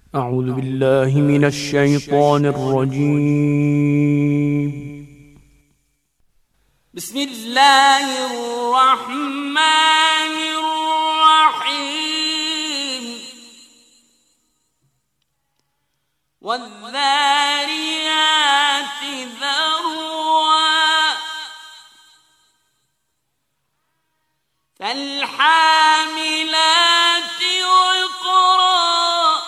أعوذ بالله من الشيطان الرجيم. بسم الله الرحمن الرحيم. والذاريات ذروا فالحاملات وقرا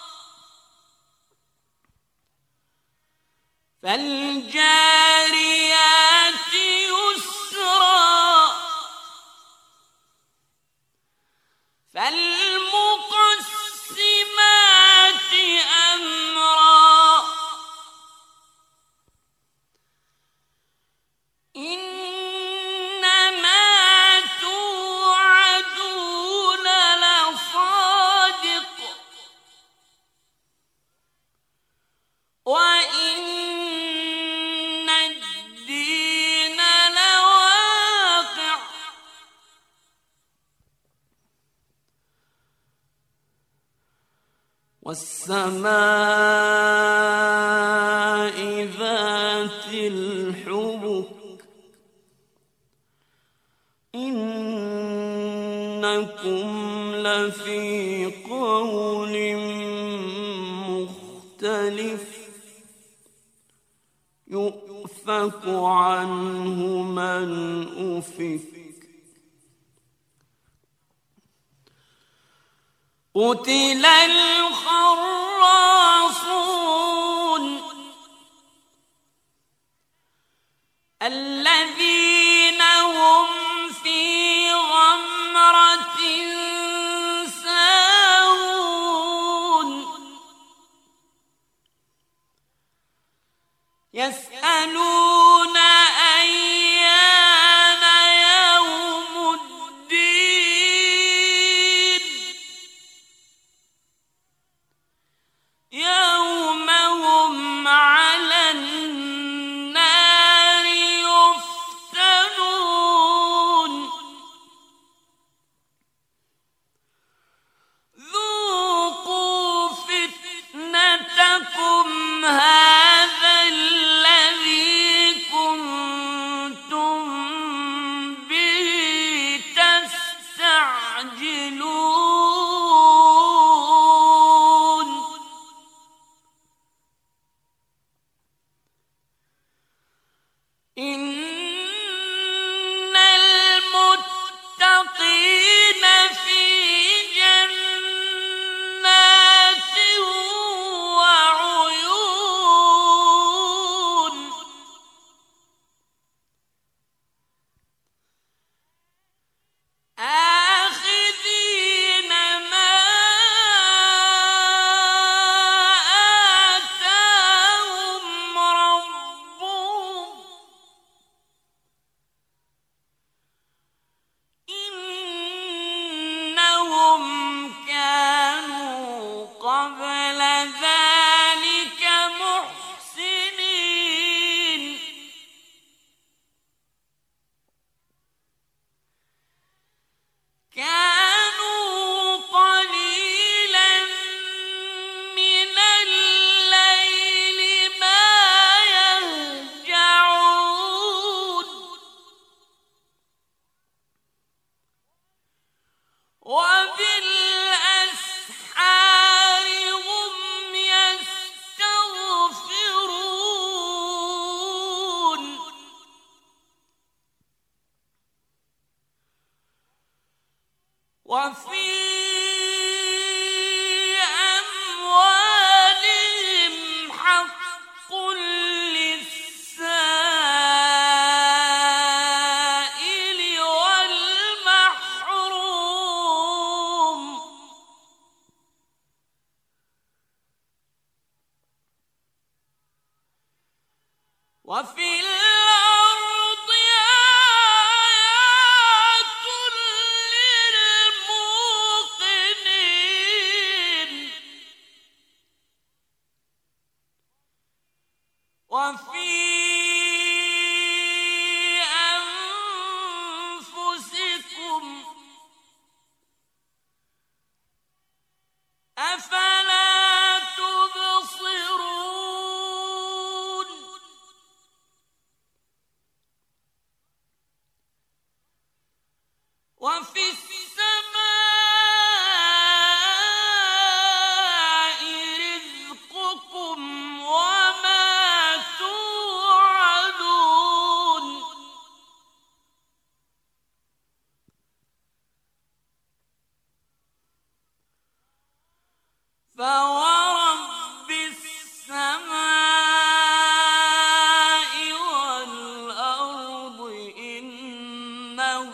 فالجاريات يسرا فالمقسمات أمرا إنما توعدون لصادق وإن الدين لواقع والسماء ذات الحبك إنكم لفي قول مختلف يؤفك عنه من أفك قتل الخراصون الذين هم في غمرة ساهون يسألون أيان يوم الدين يوم هم على النار يفتنون ذوقوا فتنتكم هذا الذي كنتم به تستعجلون إن المتقين في جنات وعيون آخذين ما آتاهم ربهم إنهم كانوا قبل ذلك محسنين كانوا قليلا من الليل ما يهجعون وبالأسحار هم يستغفرون وفي أموالهم حق للسائل والمحروم وفي الأرض آيات للموقنين وفي أنفسكم أفلا فورب السماء والأرض إنه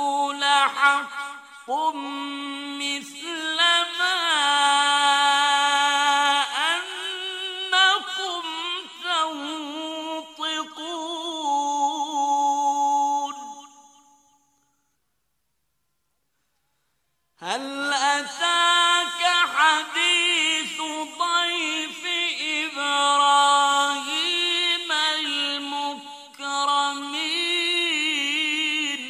لحق مثل ما أنكم تنطقون هل أتاك حديث ضيف إبراهيم المكرمين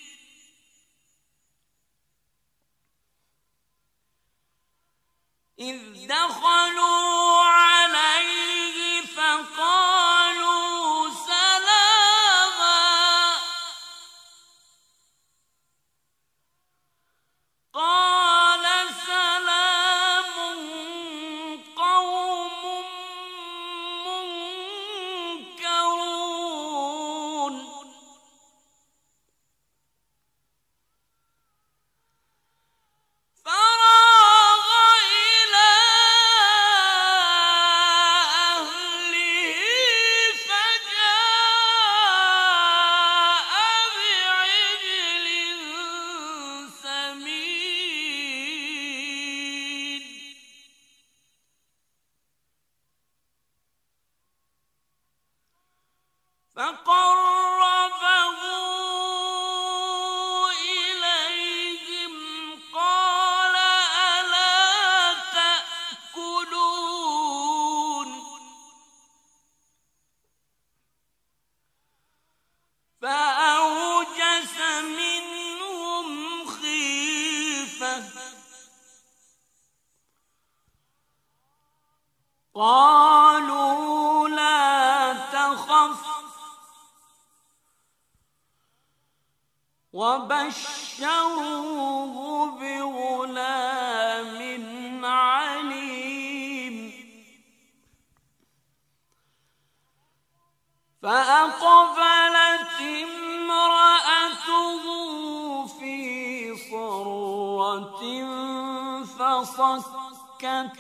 إذ دخلوا عليه فقالوا سلاما قال سلام قوم منكرون فراغ إلى أهله فجاء بعجل سمين فقربه إليهم قال ألا تأكلون فأوجس منهم خيفة قالوا لا تخف وبشروه بغلام عليم فأقبلت امرأته في صرة فصكت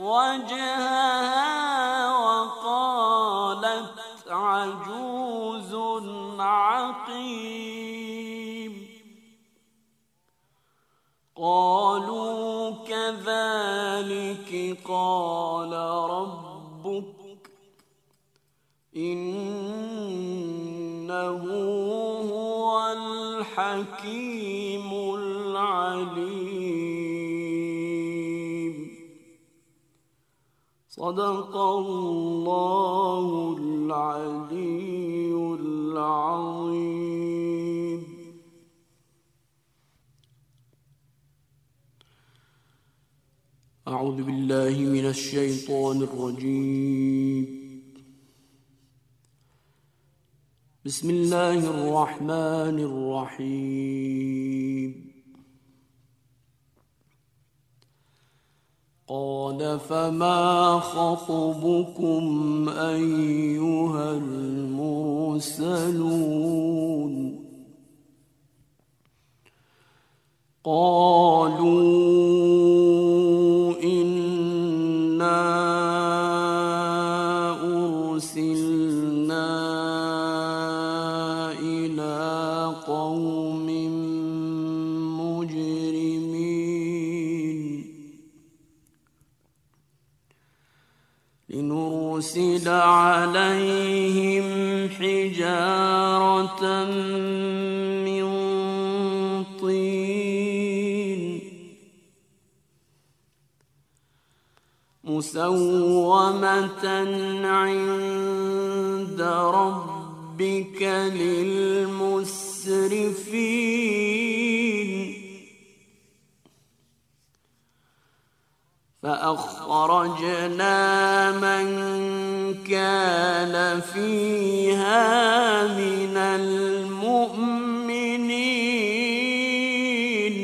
وجهها وقالت عجوز عقيم قالوا كذلك قال ربك إنه هو الحكيم العليم صدق الله العلي العظيم. أعوذ بالله من الشيطان الرجيم. بسم الله الرحمن الرحيم. قال فما خطبكم أيها المرسلون قالوا إنا أرسلنا إلى قوم مجرمين لنرسل عليهم حجارة من طين مسومة عند ربك للمسرفين فأخرجنا من كان فيها من المؤمنين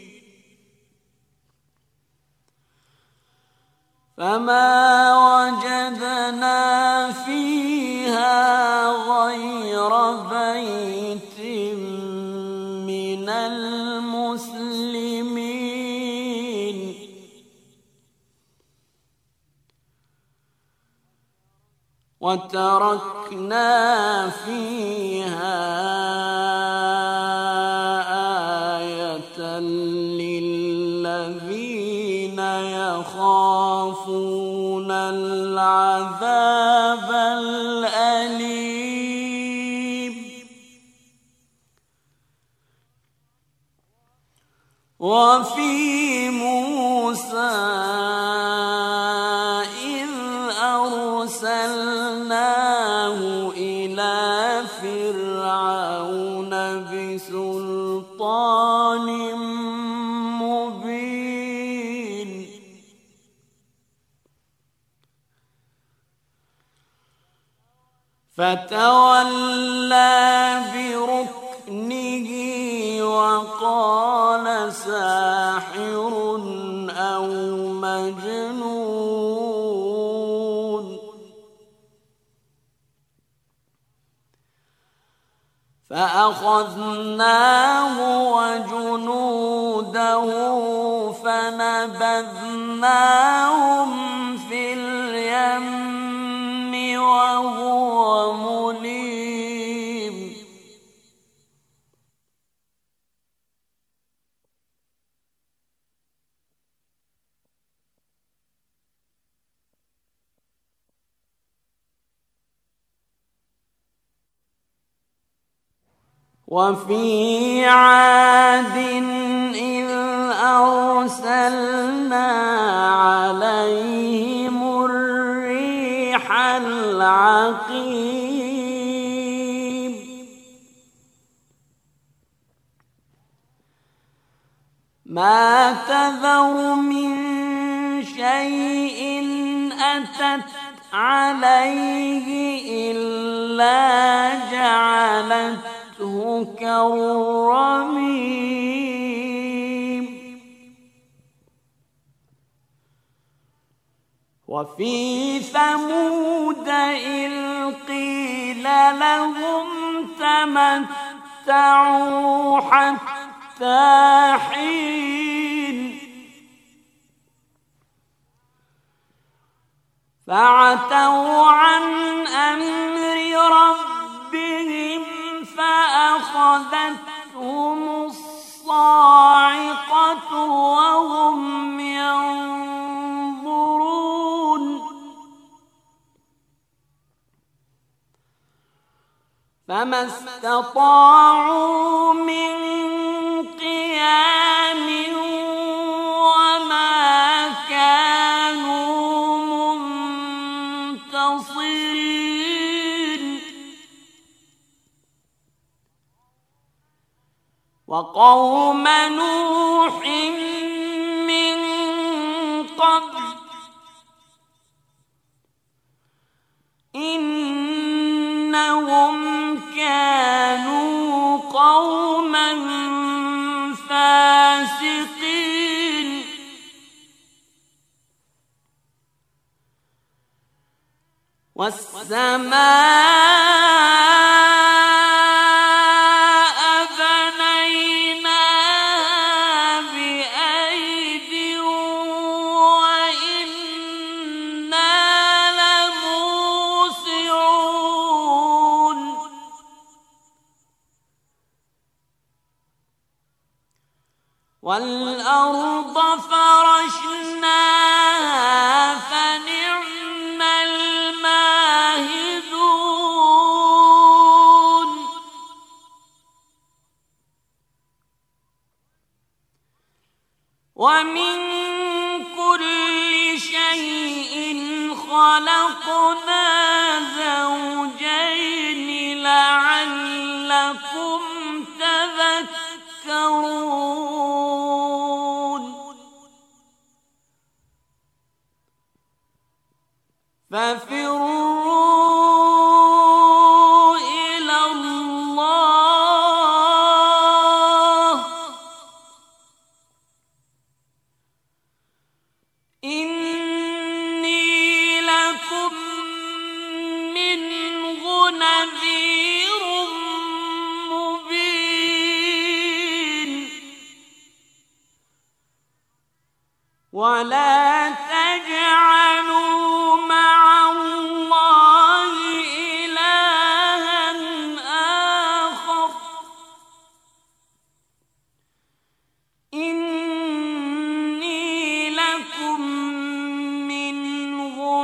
فما وجدنا فيها غير بيت من المسلمين وتركنا فيها آية للذين يخافون العذاب الأليم وفي موسى إذ أرسلناه إلى فرعون بسلطان مبين فتولى بركنه وقال ساحر أو مجنون فأخذناه وجنوده فنبذناهم في اليم وهو مليم وفي عاد إذ أرسلنا عليهم الريح العقيم ما تذر من شيء أتت عليه إلا جعلته كالرميم وفي ثمود إذ قيل لهم تمتعوا حتى حين فعتوا عن أمر ربهم فأخذتهم الصاعقة وهم ينظرون فما استطاعوا من قيام وما كانوا منتصرين وقوم نوح من قبل إنهم كانوا قوما فاسقين والسماء والأرض فرشناها فنعم الماهدون ومن كل شيء خلقنا زوجين لعلكم تذكرون ففروا إلى الله إني لكم منه نذير مبين ولا تجعلوا مع الله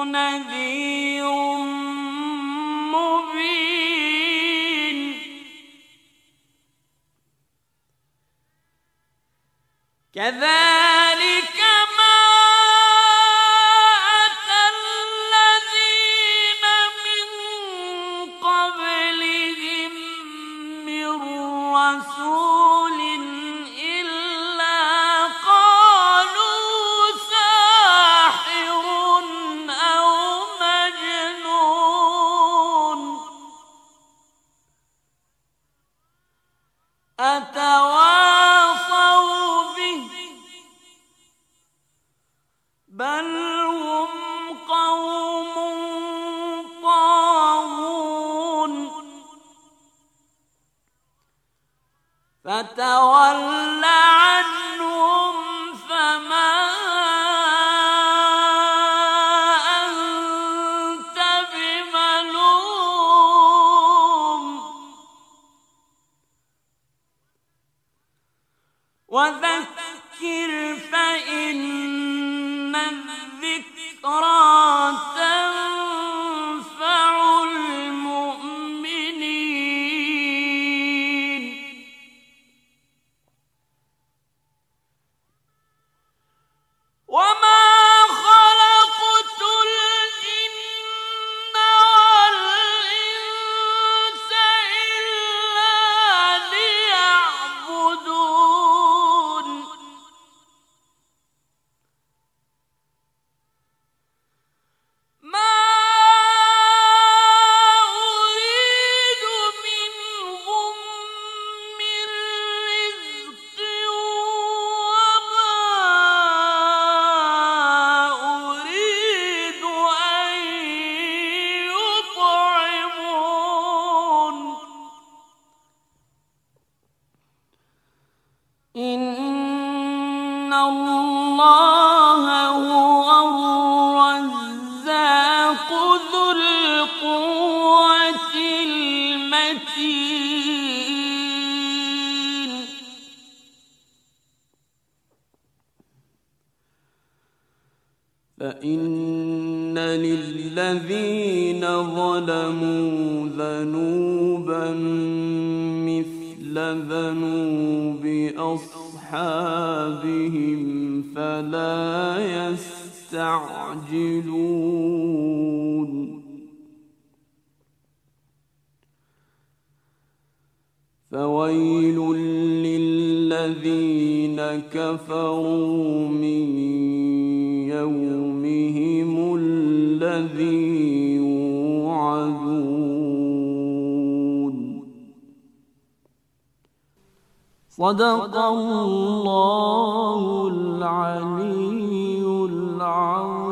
نذير مبين كذلك ما أتى الذين من قبلهم من رسول إلا قالوا ساحر أو مجنون أتواصوا به بل هم قوم طاغون فتول عنهم فما أنت بملوم وذكر فإن الذكرى تنفع المؤمنين وما خلقت الجن والإنس إلا ليعبدون ما أريد منهم من رزق وما أريد أن يطعمون إن الله هو الرزاق ذو القوة المتين فإن للذين ظلموا ذنوبا مثل ذنوب أصحابهم فلا يستعجلون فويل للذين كفروا من يومهم الذي يوعدون صدق الله العلي العظيم